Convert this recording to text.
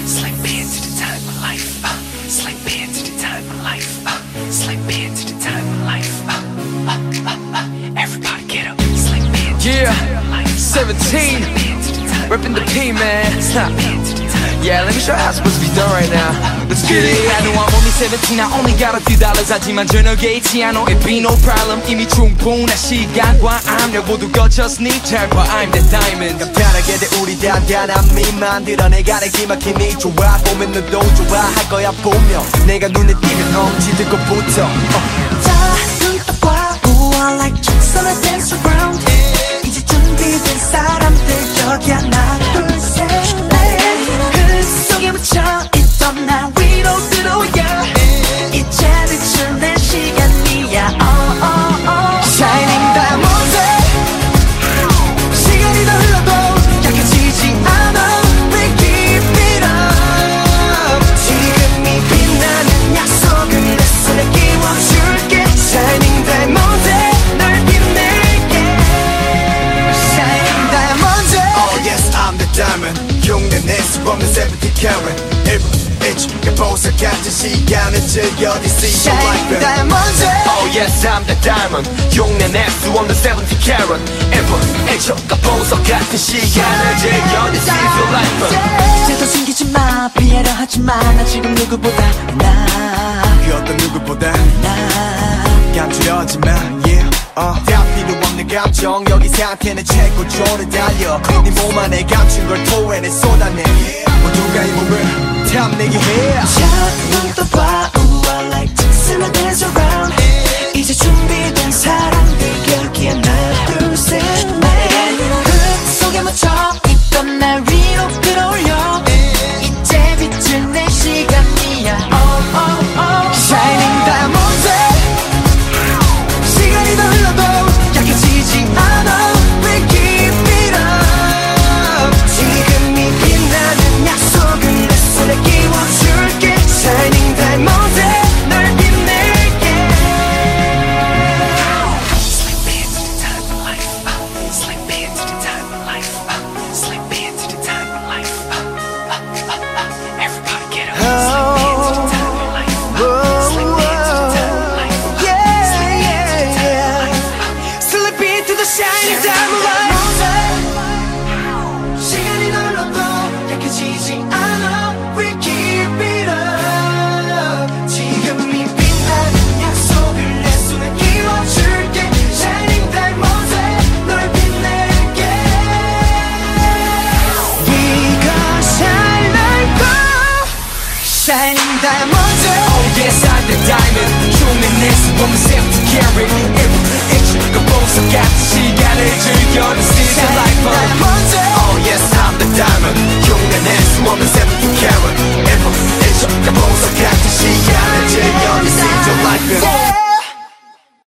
Slip into the time of life. Slip into the time of life. Slip into the time of life. Everybody get up. Slip into the time of life. 17, repping the P, man. Stop. Yeah, let me show you how it's supposed to be done right now. Let's get it. I know I'm only 17, I only got a few dollars. 하지만 저녁에 있지 않아, it be no problem. 이미 충분한 시간과 압력 모두 거쳤으니 잘 봐, I'm the diamond. 간편하게 돼 우리 단단한 미만 드러내가 내 기막히니 좋아. 보면 너도 좋아할 거야 보며 내가 눈에 띄면 넘치들 것부터 자, 눈 떠봐. Ooh, I like tricks on a dance around. 이제 준비된 사람들 여기 하나 둘 셋 그 속에 묻혀 있던 나 위로 들어야 이제 비출 내 시간이야. Oh, oh, oh. Shining diamonds. 시간이 더 흘러도 약해지지 않아. We keep it up. 지금이 빛나는 약속을 내 손에 끼워줄게. Shining diamonds. 널 빛낼게. Shining diamonds. Oh yes, I'm the diamond. 흉내 낼 수 없는 70 carat. 1분 1초가 보석 같은 시간을 즐겨. This is your life. Shining diamonds. Oh yes, I'm the diamond. 흉내 낼 수 없는 70 carat. 1분 1초가 보석 같은 시간을 즐겨. This is your life. 제도 숨기지 마. 피하려 하지 마. 나 지금 누구보다 그 어떤 누구보다 나 감추려하지 마. Yeah. 다 필요 없는 감정 여기 상태는 최고 조를 달려. 네 몸 안에 감춘 걸 토해내 쏟아내. 모두가 이 몸을 탐내게 해. 자, 눈 떠봐. Ooh, I like tricks in a dance around. 이제 준비된 사람들 여기 하나 둘 셋 넷 그 속에 묻혀 있던 날 위로 끌어올려. 이제 비출 내 시간이야. Oh, oh, oh. Shining diamonds. 시간이 더 흘러도 약해지지 않아. We keep it up. 지금이 빛나는 약속을 내 손에 끼워줄게. Shining diamonds. 널 빛낼게. Slip into the time of life. Slip into the time of life. Slip into the time of life. Everybody get up. Slip into the time of life. Slip into the time of life. Slip into the time of life. Slip into the shining time of life. 시간이 널 흘러도 약해지지 않아. We keep it up. 지금이 빛나는 약속을 내 손에 끼워줄게. Shining diamonds. 널 빛낼게. 네가 shine like gold. Shining diamonds. Oh yes, I'm the diamond.